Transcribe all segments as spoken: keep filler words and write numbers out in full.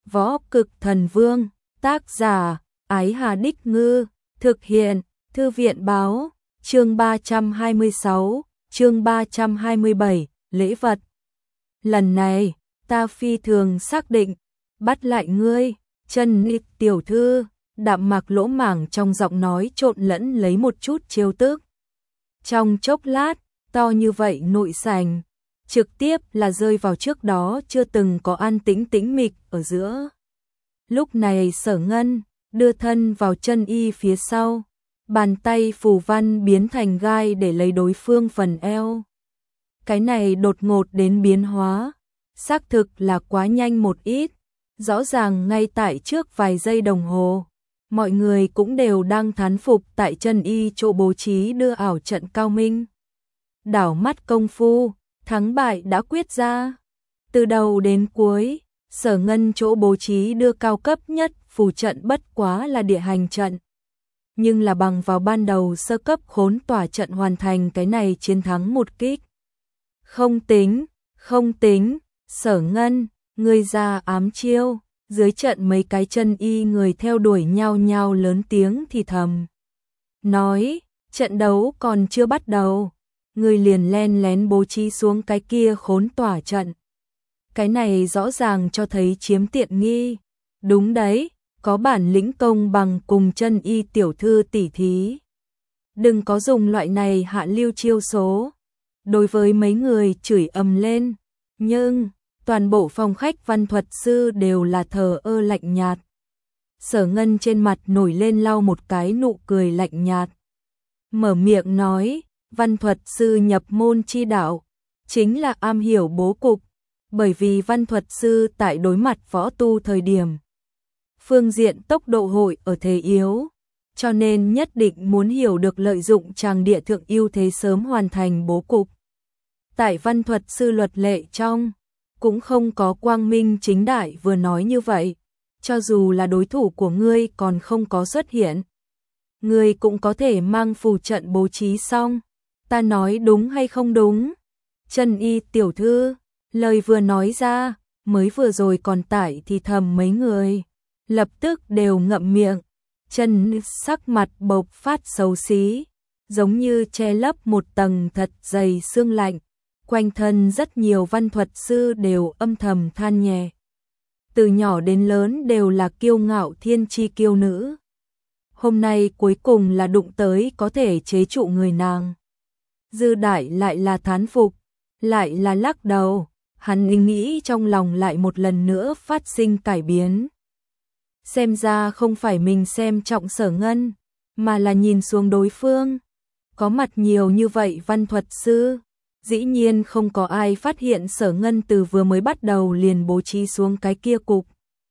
Võ Cực Thần Vương, tác giả, Ái Hà Đích Ngư, thực hiện, Thư viện Báo, chương ba trăm hai mươi sáu, chương ba trăm hai mươi bảy, lễ vật. Lần này, ta phi thường xác định, bắt lại ngươi, Trần Nịch tiểu thư, đạm mạc lỗ mảng trong giọng nói trộn lẫn lấy một chút trêu tức. Trong chốc lát, to như vậy nội sảnh, trực tiếp là rơi vào trước đó chưa từng có an tĩnh tĩnh mịch ở giữa. Lúc này Sở Ngân đưa thân vào chân y phía sau, bàn tay phù văn biến thành gai để lấy đối phương phần eo. Cái này đột ngột đến biến hóa, xác thực là quá nhanh một ít, rõ ràng ngay tại trước vài giây đồng hồ. Mọi người cũng đều đang thán phục tại chân y chỗ bố trí đưa ảo trận cao minh. Đảo mắt công phu, thắng bại đã quyết ra. Từ đầu đến cuối, Sở Ngân chỗ bố trí đưa cao cấp nhất phù trận bất quá là địa hành trận. Nhưng là bằng vào ban đầu sơ cấp khốn tỏa trận hoàn thành cái này chiến thắng một kích. Không tính, không tính, Sở Ngân, ngươi ra ám chiêu. Dưới trận mấy cái chân y người theo đuổi nhau nhau lớn tiếng thì thầm. Nói, trận đấu còn chưa bắt đầu, người liền len lén bố trí xuống cái kia khốn tỏa trận. Cái này rõ ràng cho thấy chiếm tiện nghi. Đúng đấy, có bản lĩnh công bằng cùng chân y tiểu thư tỉ thí. Đừng có dùng loại này hạ lưu chiêu số. Đối với mấy người chửi ầm lên, nhưng toàn bộ phòng khách văn thuật sư đều là thờ ơ lạnh nhạt. Sở Ngân trên mặt nổi lên lau một cái nụ cười lạnh nhạt. Mở miệng nói, văn thuật sư nhập môn chi đạo, chính là am hiểu bố cục, bởi vì văn thuật sư tại đối mặt võ tu thời điểm. Phương diện tốc độ hội ở thế yếu, cho nên nhất định muốn hiểu được lợi dụng tràng địa thượng ưu thế sớm hoàn thành bố cục. Tại văn thuật sư luật lệ trong, cũng không có quang minh chính đại vừa nói như vậy, cho dù là đối thủ của ngươi còn không có xuất hiện. Ngươi cũng có thể mang phù trận bố trí xong, ta nói đúng hay không đúng? Trần y tiểu thư, lời vừa nói ra, mới vừa rồi còn tải thì thầm mấy người, lập tức đều ngậm miệng, Trần sắc mặt bộc phát xấu xí, giống như che lấp một tầng thật dày sương lạnh. Quanh thân rất nhiều văn thuật sư đều âm thầm than nhẹ. Từ nhỏ đến lớn đều là kiêu ngạo thiên chi kiêu nữ. Hôm nay cuối cùng là đụng tới có thể chế trụ người nàng. Dư Đại lại là thán phục, lại là lắc đầu, hắn nghĩ trong lòng lại một lần nữa phát sinh cải biến. Xem ra không phải mình xem trọng Sở Ngân, mà là nhìn xuống đối phương. Có mặt nhiều như vậy văn thuật sư. Dĩ nhiên không có ai phát hiện Sở Ngân từ vừa mới bắt đầu liền bố trí xuống cái kia cục.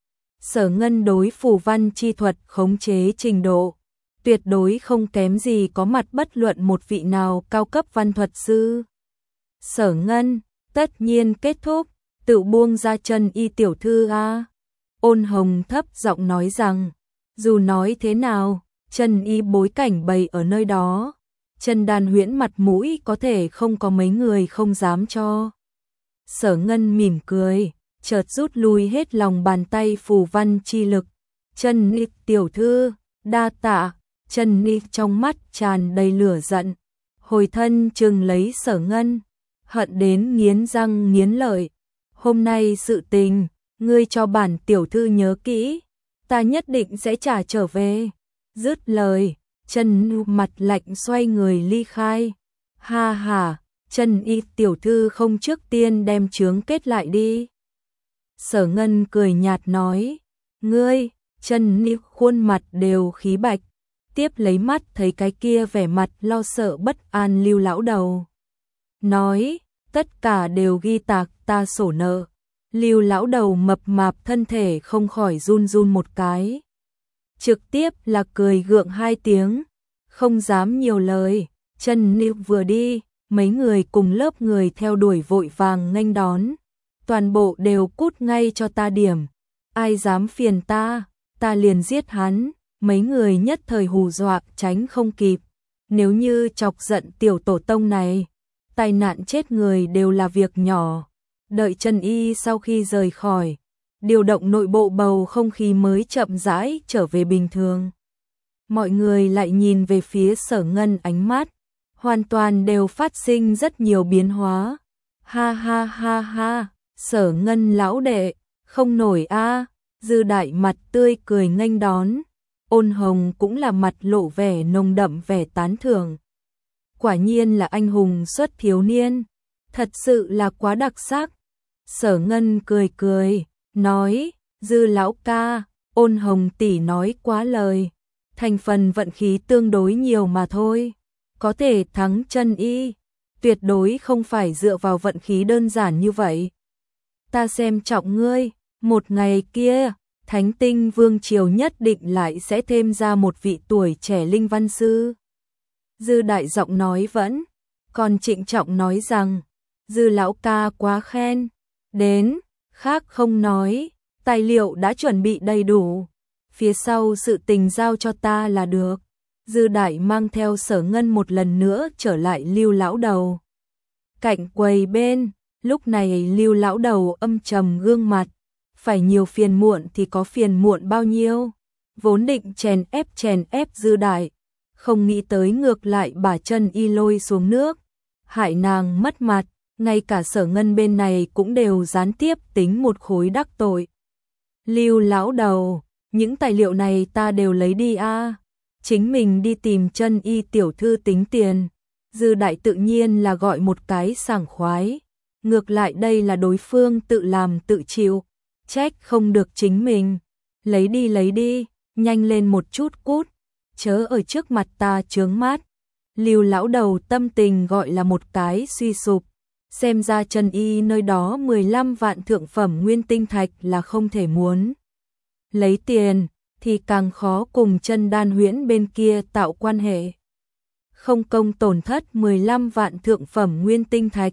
Sở Ngân đối phù văn chi thuật khống chế trình độ, tuyệt đối không kém gì có mặt bất luận một vị nào cao cấp văn thuật sư. Sở Ngân, tất nhiên kết thúc, tự buông ra chân y tiểu thư a. Ôn Hồng thấp giọng nói rằng, dù nói thế nào, chân y bối cảnh bày ở nơi đó. Trần Đàn Huyễn mặt mũi có thể không có mấy người không dám cho. Sở Ngân mỉm cười, chợt rút lui hết lòng bàn tay phù văn chi lực. Trần Nịch tiểu thư, đa tạ. Trần Nịch trong mắt tràn đầy lửa giận, hồi thân chừng lấy Sở Ngân, hận đến nghiến răng nghiến lợi. Hôm nay sự tình, ngươi cho bản tiểu thư nhớ kỹ, ta nhất định sẽ trả trở về. Dứt lời, Trần mặt lạnh xoay người ly khai. Ha ha, Trần y tiểu thư không trước tiên đem chướng kết lại đi. Sở Ngân cười nhạt nói. Ngươi, Trần y khuôn mặt đều khí bạch. Tiếp lấy mắt thấy cái kia vẻ mặt lo sợ bất an Lưu lão đầu. Nói, tất cả đều ghi tạc ta sổ nợ. Lưu lão đầu mập mạp thân thể không khỏi run run một cái. Trực tiếp là cười gượng hai tiếng, không dám nhiều lời. Trần Nịch vừa đi, mấy người cùng lớp người theo đuổi vội vàng nghênh đón. Toàn bộ đều cút ngay cho ta điểm. Ai dám phiền ta, ta liền giết hắn. Mấy người nhất thời hù dọa tránh không kịp. Nếu như chọc giận tiểu tổ tông này, tai nạn chết người đều là việc nhỏ. Đợi Trần Y sau khi rời khỏi, điều động nội bộ bầu không khí mới chậm rãi trở về bình thường. Mọi người lại nhìn về phía Sở Ngân, ánh mắt hoàn toàn đều phát sinh rất nhiều biến hóa. Ha ha ha ha, Sở Ngân lão đệ, không nổi a. Dư Đại mặt tươi cười nghênh đón, Ôn Hồng cũng là mặt lộ vẻ nồng đậm vẻ tán thưởng. Quả nhiên là anh hùng xuất thiếu niên, thật sự là quá đặc sắc. Sở Ngân cười cười, nói, Dư lão ca, Ôn Hồng tỷ nói quá lời, thành phần vận khí tương đối nhiều mà thôi, có thể thắng chân y, tuyệt đối không phải dựa vào vận khí đơn giản như vậy. Ta xem trọng ngươi, một ngày kia, Thánh Tinh Vương Triều nhất định lại sẽ thêm ra một vị tuổi trẻ linh văn sư. Dư Đại giọng nói vẫn còn trịnh trọng nói rằng, Dư lão ca quá khen, đến, khác không nói, tài liệu đã chuẩn bị đầy đủ, phía sau sự tình giao cho ta là được. Dư Đại mang theo Sở Ngân một lần nữa trở lại Lưu lão đầu cạnh quầy bên, lúc này Lưu lão đầu âm trầm gương mặt, phải nhiều phiền muộn thì có phiền muộn bao nhiêu, vốn định chèn ép chèn ép Dư Đại, không nghĩ tới ngược lại bà chân y lôi xuống nước, hại nàng mất mặt, ngay cả Sở Ngân bên này cũng đều gián tiếp tính một khối đắc tội. Lưu lão đầu, những tài liệu này ta đều lấy đi a, chính mình đi tìm chân y tiểu thư tính tiền. Dư Đại tự nhiên là gọi một cái sảng khoái, ngược lại đây là đối phương tự làm tự chịu, trách không được chính mình. Lấy đi lấy đi, nhanh lên một chút cút, chớ ở trước mặt ta chướng mắt. Lưu lão đầu tâm tình gọi là một cái suy sụp, xem ra chân y nơi đó mười lăm vạn thượng phẩm nguyên tinh thạch là không thể muốn. Lấy tiền thì càng khó cùng Chân Đan Huyễn bên kia tạo quan hệ. Không công tổn thất mười lăm vạn thượng phẩm nguyên tinh thạch.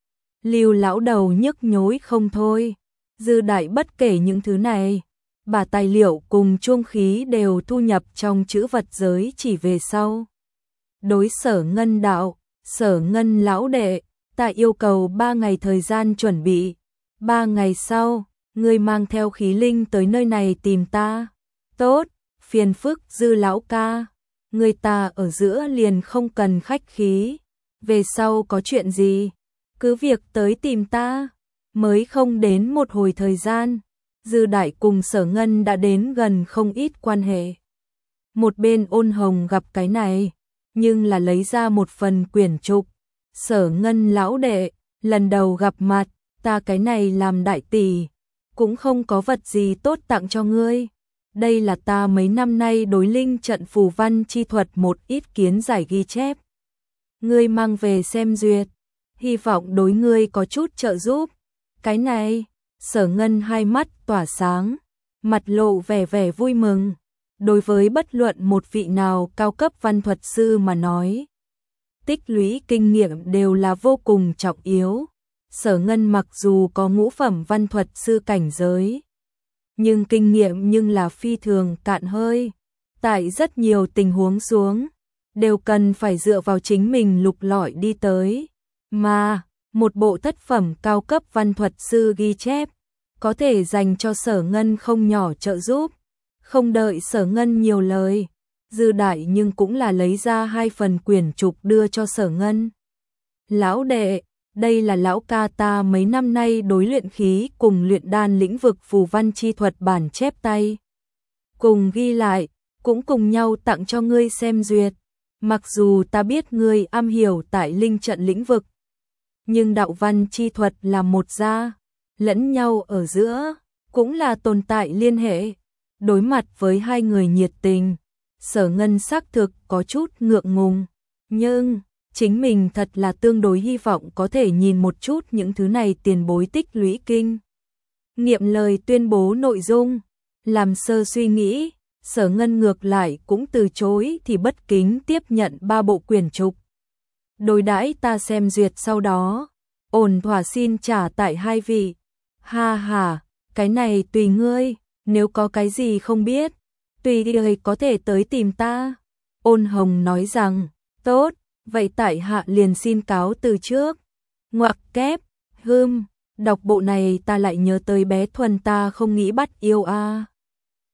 Lưu lão đầu nhức nhối không thôi. Dư Đại bất kể những thứ này, bà tài liệu cùng chuông khí đều thu nhập trong chữ vật giới chỉ về sau. Đối Sở Ngân đạo, Sở Ngân lão đệ, ta yêu cầu ba ngày thời gian chuẩn bị. Ba ngày sau, ngươi mang theo khí linh tới nơi này tìm ta. Tốt, phiền phức Dư lão ca, người ta ở giữa liền không cần khách khí. Về sau có chuyện gì, cứ việc tới tìm ta. Mới không đến một hồi thời gian, Dư Đại cùng Sở Ngân đã đến gần không ít quan hệ. Một bên Ôn Hồng gặp cái này, nhưng là lấy ra một phần quyển trục. Sở Ngân lão đệ, lần đầu gặp mặt, ta cái này làm đại tỷ, cũng không có vật gì tốt tặng cho ngươi. Đây là ta mấy năm nay đối linh trận phù văn chi thuật một ít kiến giải ghi chép. Ngươi mang về xem duyệt, hy vọng đối ngươi có chút trợ giúp. Cái này, Sở Ngân hai mắt tỏa sáng, mặt lộ vẻ vẻ vui mừng. Đối với bất luận một vị nào cao cấp văn thuật sư mà nói, tích lũy kinh nghiệm đều là vô cùng trọng yếu. Sở Ngân mặc dù có ngũ phẩm văn thuật sư cảnh giới, nhưng kinh nghiệm nhưng là phi thường cạn hơi. Tại rất nhiều tình huống xuống, đều cần phải dựa vào chính mình lục lọi đi tới. Mà, một bộ thất phẩm cao cấp văn thuật sư ghi chép, có thể dành cho Sở Ngân không nhỏ trợ giúp. Không đợi Sở Ngân nhiều lời, Dư Đại nhưng cũng là lấy ra hai phần quyển trục đưa cho Sở Ngân. Lão đệ, đây là lão ca ta mấy năm nay đối luyện khí cùng luyện đan lĩnh vực phù văn chi thuật bản chép tay. Cùng ghi lại, cũng cùng nhau tặng cho ngươi xem duyệt. Mặc dù ta biết ngươi am hiểu tại linh trận lĩnh vực, nhưng đạo văn chi thuật là một gia, lẫn nhau ở giữa, cũng là tồn tại liên hệ. Đối mặt với hai người nhiệt tình, Sở Ngân xác thực có chút ngượng ngùng, nhưng chính mình thật là tương đối hy vọng có thể nhìn một chút những thứ này tiền bối tích lũy kinh nghiệm lời tuyên bố nội dung. Làm sơ suy nghĩ, Sở Ngân ngược lại cũng từ chối thì bất kính tiếp nhận ba bộ quyển trục. Đối đãi ta xem duyệt sau đó, ổn thỏa xin trả tại hai vị. Ha ha, cái này tùy ngươi, nếu có cái gì không biết, tùy ngươi có thể tới tìm ta. Ôn Hồng nói rằng, tốt, vậy tại hạ liền xin cáo từ trước. Ngoặc kép, hưm, Đọc bộ này ta lại nhớ tới bé Thuần ta không nghĩ bắt yêu a.